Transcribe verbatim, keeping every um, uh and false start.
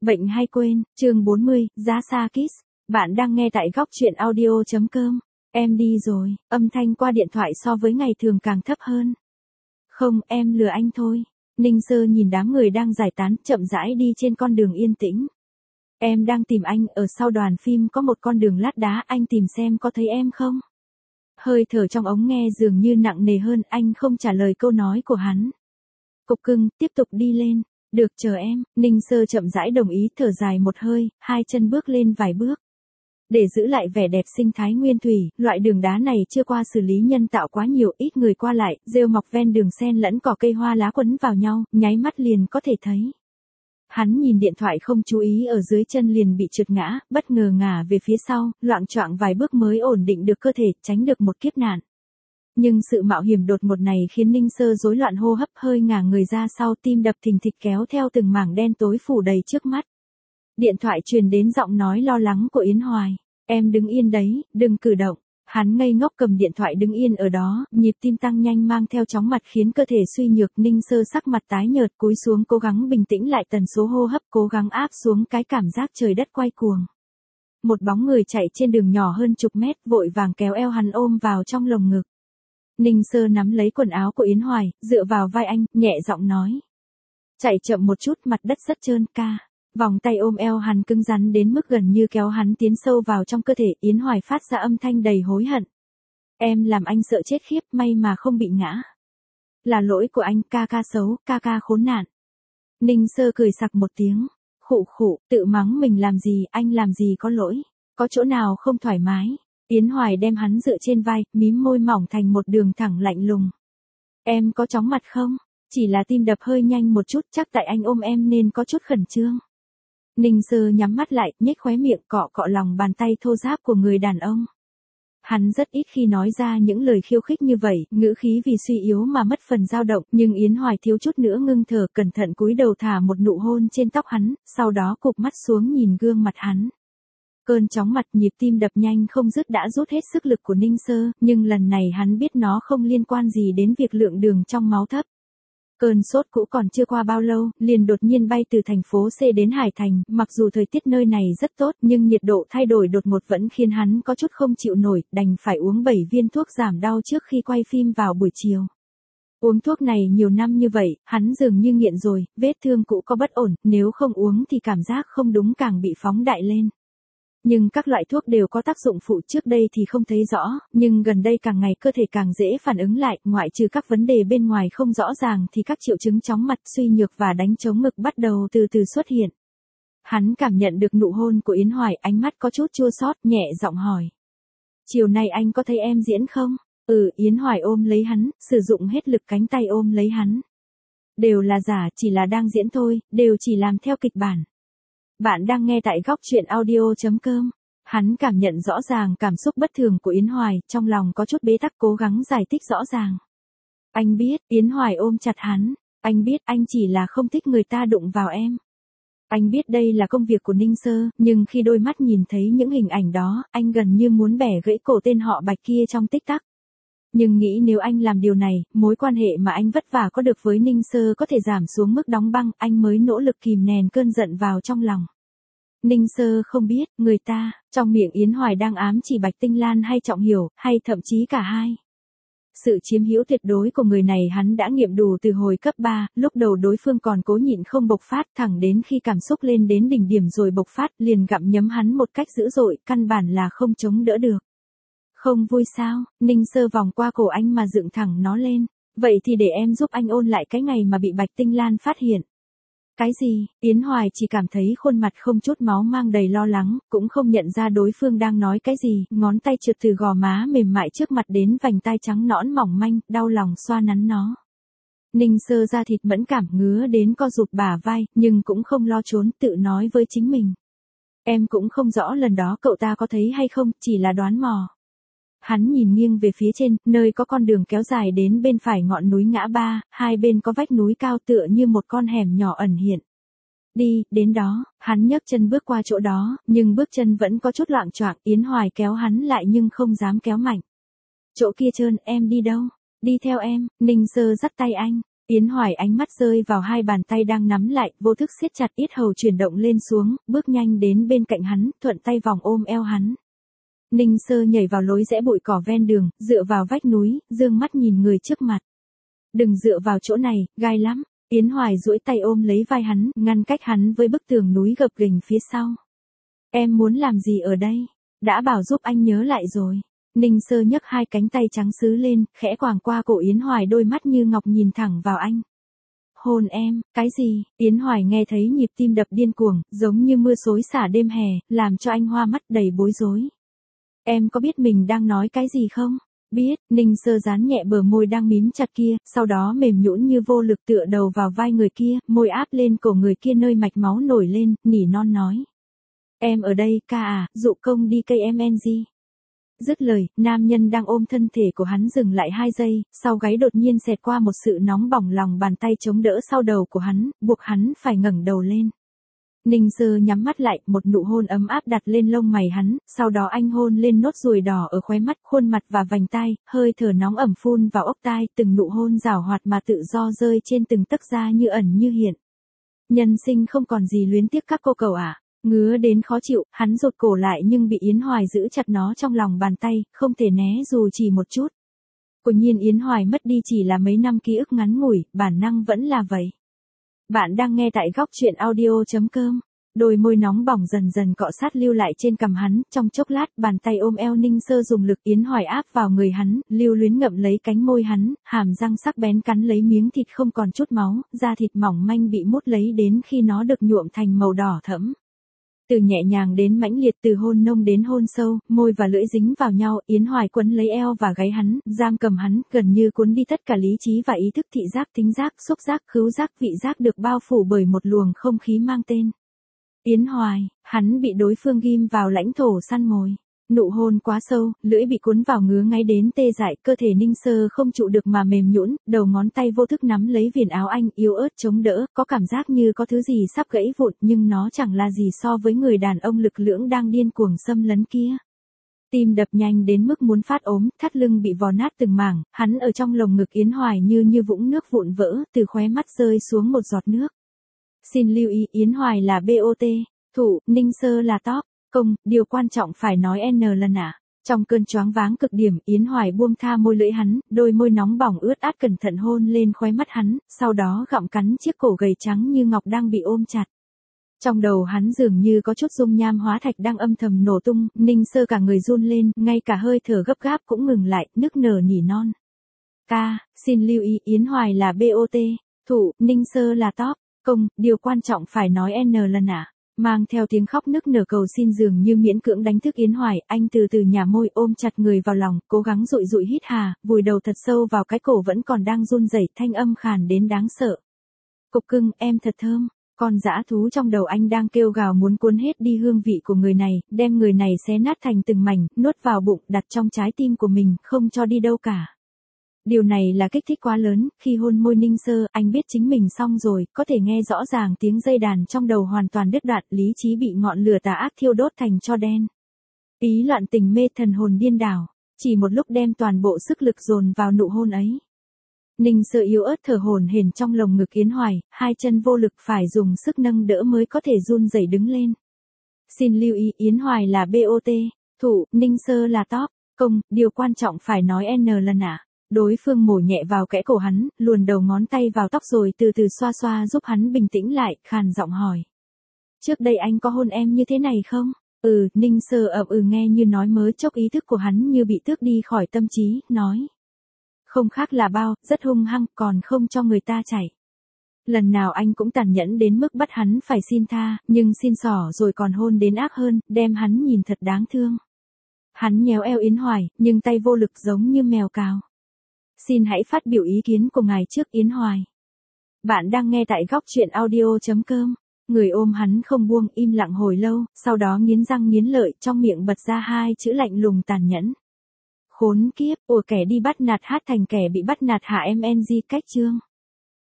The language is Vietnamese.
Bệnh hay quên, chương bốn mươi, Giá Xa Kiss. Bạn đang nghe tại góc truyện audio.com. Em đi rồi, âm thanh qua điện thoại so với ngày thường càng thấp hơn. Không, em lừa anh thôi. Ninh Sơ nhìn đám người đang giải tán, chậm rãi đi trên con đường yên tĩnh. Em đang tìm anh, ở sau đoàn phim có một con đường lát đá, anh tìm xem có thấy em không? Hơi thở trong ống nghe dường như nặng nề hơn, anh không trả lời câu nói của hắn. Cục cưng, tiếp tục đi lên. Được, chờ em. Ninh Sơ chậm rãi đồng ý, thở dài một hơi, hai chân bước lên vài bước. Để giữ lại vẻ đẹp sinh thái nguyên thủy, loại đường đá này chưa qua xử lý nhân tạo quá nhiều, ít người qua lại, rêu mọc ven đường xen lẫn cỏ cây hoa lá quấn vào nhau, nháy mắt liền có thể thấy. Hắn nhìn điện thoại không chú ý, ở dưới chân liền bị trượt ngã, bất ngờ ngả về phía sau, loạng choạng vài bước mới ổn định được cơ thể, tránh được một kiếp nạn. Nhưng sự mạo hiểm đột ngột này khiến Ninh Sơ rối loạn hô hấp, hơi ngả người ra sau, tim đập thình thịch kéo theo từng mảng đen tối phủ đầy trước mắt. Điện thoại truyền đến giọng nói lo lắng của Yến Hoài. Em đứng yên đấy, đừng cử động. Hắn ngây ngốc cầm điện thoại đứng yên ở đó, nhịp tim tăng nhanh mang theo chóng mặt khiến cơ thể suy nhược. Ninh Sơ sắc mặt tái nhợt cúi xuống cố gắng bình tĩnh lại tần số hô hấp, cố gắng áp xuống cái cảm giác trời đất quay cuồng. Một bóng người chạy trên đường nhỏ hơn chục mét, vội vàng kéo eo hắn ôm vào trong lồng ngực. Ninh Sơ nắm lấy quần áo của Yến Hoài, dựa vào vai anh, nhẹ giọng nói. Chạy chậm một chút, mặt đất rất trơn ca. Vòng tay ôm eo hắn cứng rắn đến mức gần như kéo hắn tiến sâu vào trong cơ thể. Yến Hoài phát ra âm thanh đầy hối hận. Em làm anh sợ chết khiếp, may mà không bị ngã. Là lỗi của anh, ca ca xấu, ca ca khốn nạn. Ninh Sơ cười sặc một tiếng. Khụ khụ, tự mắng mình làm gì, anh làm gì có lỗi. Có chỗ nào không thoải mái. Yến Hoài đem hắn dựa trên vai, mím môi mỏng thành một đường thẳng lạnh lùng. Em có chóng mặt không? Chỉ là tim đập hơi nhanh một chút, chắc tại anh ôm em nên có chút khẩn trương. Ninh Sơ nhắm mắt lại, nhếch khóe miệng, cọ cọ lòng bàn tay thô ráp của người đàn ông. Hắn rất ít khi nói ra những lời khiêu khích như vậy, ngữ khí vì suy yếu mà mất phần dao động, nhưng Yến Hoài thiếu chút nữa ngưng thở, cẩn thận cúi đầu thả một nụ hôn trên tóc hắn, sau đó cụp mắt xuống nhìn gương mặt hắn. Cơn chóng mặt, nhịp tim đập nhanh không dứt đã rút hết sức lực của Ninh Sơ, nhưng lần này hắn biết nó không liên quan gì đến việc lượng đường trong máu thấp. Cơn sốt cũ còn chưa qua bao lâu, liền đột nhiên bay từ thành phố C đến Hải Thành, mặc dù thời tiết nơi này rất tốt, nhưng nhiệt độ thay đổi đột ngột vẫn khiến hắn có chút không chịu nổi, đành phải uống bảy viên thuốc giảm đau trước khi quay phim vào buổi chiều. Uống thuốc này nhiều năm như vậy, hắn dường như nghiện rồi, vết thương cũ có bất ổn, nếu không uống thì cảm giác không đúng càng bị phóng đại lên. Nhưng các loại thuốc đều có tác dụng phụ, trước đây thì không thấy rõ, nhưng gần đây càng ngày cơ thể càng dễ phản ứng lại, ngoại trừ các vấn đề bên ngoài không rõ ràng thì các triệu chứng chóng mặt, suy nhược và đánh trống ngực bắt đầu từ từ xuất hiện. Hắn cảm nhận được nụ hôn của Yến Hoài, ánh mắt có chút chua xót, nhẹ giọng hỏi. Chiều nay anh có thấy em diễn không? Ừ, Yến Hoài ôm lấy hắn, sử dụng hết lực cánh tay ôm lấy hắn. Đều là giả, chỉ là đang diễn thôi, đều chỉ làm theo kịch bản. Bạn đang nghe tại góc truyện audio.com. Hắn cảm nhận rõ ràng cảm xúc bất thường của Yến Hoài, trong lòng có chút bế tắc cố gắng giải thích rõ ràng. Anh biết, Yến Hoài ôm chặt hắn. Anh biết, anh chỉ là không thích người ta đụng vào em. Anh biết đây là công việc của Ninh Sơ, nhưng khi đôi mắt nhìn thấy những hình ảnh đó, anh gần như muốn bẻ gãy cổ tên họ Bạch kia trong tích tắc. Nhưng nghĩ nếu anh làm điều này, mối quan hệ mà anh vất vả có được với Ninh Sơ có thể giảm xuống mức đóng băng, anh mới nỗ lực kìm nén cơn giận vào trong lòng. Ninh Sơ không biết, người ta, trong miệng Yến Hoài đang ám chỉ Bạch Tinh Lan hay Trọng Hiểu, hay thậm chí cả hai. Sự chiếm hữu tuyệt đối của người này hắn đã nghiệm đủ từ hồi cấp ba, lúc đầu đối phương còn cố nhịn không bộc phát, thẳng đến khi cảm xúc lên đến đỉnh điểm rồi bộc phát, liền gặm nhấm hắn một cách dữ dội, căn bản là không chống đỡ được. Không vui sao? Ninh Sơ vòng qua cổ anh mà dựng thẳng nó lên. Vậy thì để em giúp anh ôn lại cái ngày mà bị Bạch Tinh Lan phát hiện. Cái gì? Yến Hoài chỉ cảm thấy khuôn mặt không chút máu mang đầy lo lắng, cũng không nhận ra đối phương đang nói cái gì, ngón tay trượt từ gò má mềm mại trước mặt đến vành tai trắng nõn mỏng manh, đau lòng xoa nắn nó. Ninh Sơ da thịt mẫn cảm ngứa đến co rụt bả vai, nhưng cũng không lo trốn, tự nói với chính mình. Em cũng không rõ lần đó cậu ta có thấy hay không, chỉ là đoán mò. Hắn nhìn nghiêng về phía trên, nơi có con đường kéo dài đến bên phải ngọn núi ngã ba, hai bên có vách núi cao tựa như một con hẻm nhỏ ẩn hiện. Đi, đến đó, hắn nhấc chân bước qua chỗ đó, nhưng bước chân vẫn có chút loạng choạng, Yến Hoài kéo hắn lại nhưng không dám kéo mạnh. Chỗ kia trơn, em đi đâu? Đi theo em, Ninh Sơ dắt tay anh. Yến Hoài ánh mắt rơi vào hai bàn tay đang nắm lại, vô thức siết chặt, yết hầu chuyển động lên xuống, bước nhanh đến bên cạnh hắn, thuận tay vòng ôm eo hắn. Ninh Sơ nhảy vào lối rẽ bụi cỏ ven đường, dựa vào vách núi, dương mắt nhìn người trước mặt. Đừng dựa vào chỗ này, gai lắm. Yến Hoài duỗi tay ôm lấy vai hắn, ngăn cách hắn với bức tường núi gập ghềnh phía sau. Em muốn làm gì ở đây? Đã bảo giúp anh nhớ lại rồi. Ninh Sơ nhấc hai cánh tay trắng sứ lên, khẽ quàng qua cổ Yến Hoài, đôi mắt như ngọc nhìn thẳng vào anh. Hôn em, cái gì? Yến Hoài nghe thấy nhịp tim đập điên cuồng, giống như mưa xối xả đêm hè, làm cho anh hoa mắt đầy bối rối. Em có biết mình đang nói cái gì không? Biết. Ninh Sơ dán nhẹ bờ môi đang mím chặt kia, sau đó mềm nhũn như vô lực tựa đầu vào vai người kia, môi áp lên cổ người kia nơi mạch máu nổi lên, nỉ non nói. Em ở đây, ca à, dụ công đi cây em en giê. Dứt lời, nam nhân đang ôm thân thể của hắn dừng lại hai giây, sau gáy đột nhiên xẹt qua một sự nóng bỏng, lòng bàn tay chống đỡ sau đầu của hắn, buộc hắn phải ngẩng đầu lên. Ninh Sơ nhắm mắt lại, một nụ hôn ấm áp đặt lên lông mày hắn, sau đó anh hôn lên nốt ruồi đỏ ở khóe mắt, khuôn mặt và vành tai, hơi thở nóng ẩm phun vào ốc tai, từng nụ hôn rảo hoạt mà tự do rơi trên từng tấc da như ẩn như hiện. Nhân sinh không còn gì luyến tiếc các cô cậu ạ. À. Ngứa đến khó chịu, hắn rụt cổ lại nhưng bị Yến Hoài giữ chặt nó trong lòng bàn tay, không thể né dù chỉ một chút. Quả nhiên Yến Hoài mất đi chỉ là mấy năm ký ức ngắn ngủi, bản năng vẫn là vậy. Bạn đang nghe tại góc truyện audio chấm com. Đôi môi nóng bỏng dần dần cọ sát lưu lại trên cằm hắn, trong chốc lát, bàn tay ôm eo Ninh Sơ dùng lực, Yến Hoài áp vào người hắn, lưu luyến ngậm lấy cánh môi hắn, hàm răng sắc bén cắn lấy miếng thịt không còn chút máu, da thịt mỏng manh bị mút lấy đến khi nó được nhuộm thành màu đỏ thẫm. Từ nhẹ nhàng đến mãnh liệt, từ hôn nông đến hôn sâu, môi và lưỡi dính vào nhau, Yến Hoài quấn lấy eo và gáy hắn, giam cầm hắn, gần như cuốn đi tất cả lý trí và ý thức, thị giác, thính giác, xúc giác, khứu giác, vị giác được bao phủ bởi một luồng không khí mang tên Yến Hoài. Hắn bị đối phương ghim vào lãnh thổ săn mồi. Nụ hôn quá sâu, lưỡi bị cuốn vào ngứa ngáy đến tê dại, cơ thể Ninh Sơ không trụ được mà mềm nhũn, đầu ngón tay vô thức nắm lấy viền áo anh, yếu ớt chống đỡ, có cảm giác như có thứ gì sắp gãy vụn, nhưng nó chẳng là gì so với người đàn ông lực lưỡng đang điên cuồng xâm lấn kia. Tim đập nhanh đến mức muốn phát ốm, thắt lưng bị vò nát từng mảng, hắn ở trong lồng ngực Yến Hoài như như vũng nước vụn vỡ, từ khóe mắt rơi xuống một giọt nước. Xin lưu ý, Yến Hoài là bot, thủ, Ninh Sơ là top. Công, điều quan trọng phải nói N lần ạ. À. Trong cơn choáng váng cực điểm, Yến Hoài buông tha môi lưỡi hắn, đôi môi nóng bỏng ướt át cẩn thận hôn lên khóe mắt hắn, sau đó gặm cắn chiếc cổ gầy trắng như ngọc đang bị ôm chặt. Trong đầu hắn dường như có chút dung nham hóa thạch đang âm thầm nổ tung, Ninh Sơ cả người run lên, ngay cả hơi thở gấp gáp cũng ngừng lại, nức nở nỉ non. Ca, xin lưu ý, Yến Hoài là bot, thủ, Ninh Sơ là top. Công, điều quan trọng phải nói N lần ạ. À. Mang theo tiếng khóc nức nở cầu xin dường như miễn cưỡng đánh thức Yến Hoài, anh từ từ nhả môi ôm chặt người vào lòng, cố gắng dụi dụi hít hà, vùi đầu thật sâu vào cái cổ vẫn còn đang run rẩy, thanh âm khàn đến đáng sợ. Cục cưng, em thật thơm. Con dã thú trong đầu anh đang kêu gào muốn cuốn hết đi hương vị của người này, đem người này xé nát thành từng mảnh, nuốt vào bụng, đặt trong trái tim của mình, không cho đi đâu cả. Điều này là kích thích quá lớn, khi hôn môi Ninh Sơ, anh biết chính mình xong rồi, có thể nghe rõ ràng tiếng dây đàn trong đầu hoàn toàn đứt đoạn, lý trí bị ngọn lửa tà ác thiêu đốt thành tro đen. Ý loạn tình mê thần hồn điên đảo, chỉ một lúc đem toàn bộ sức lực dồn vào nụ hôn ấy. Ninh Sơ yếu ớt thở hổn hển trong lồng ngực Yến Hoài, hai chân vô lực phải dùng sức nâng đỡ mới có thể run rẩy đứng lên. Xin lưu ý, Yến Hoài là bot, thủ, Ninh Sơ là top. Công, điều quan trọng phải nói N lần ạ. À. Đối phương mổ nhẹ vào kẽ cổ hắn, luồn đầu ngón tay vào tóc rồi từ từ xoa xoa giúp hắn bình tĩnh lại, khàn giọng hỏi. Trước đây anh có hôn em như thế này không? Ừ, Ninh Sơ ậm ừ nghe như nói mớ chốc, ý thức của hắn như bị tước đi khỏi tâm trí, nói. Không khác là bao, rất hung hăng, còn không cho người ta chảy. Lần nào anh cũng tàn nhẫn đến mức bắt hắn phải xin tha, nhưng xin xỏ rồi còn hôn đến ác hơn, đem hắn nhìn thật đáng thương. Hắn nhéo eo Yến Hoài, nhưng tay vô lực giống như mèo cào. Xin hãy phát biểu ý kiến của ngài trước, Yến Hoài. Bạn đang nghe tại góc truyện audio chấm com. Người ôm hắn không buông, im lặng hồi lâu, sau đó nghiến răng nghiến lợi, trong miệng bật ra hai chữ lạnh lùng tàn nhẫn. Khốn kiếp, ủa kẻ đi bắt nạt hát thành kẻ bị bắt nạt hả em en giê cách chương.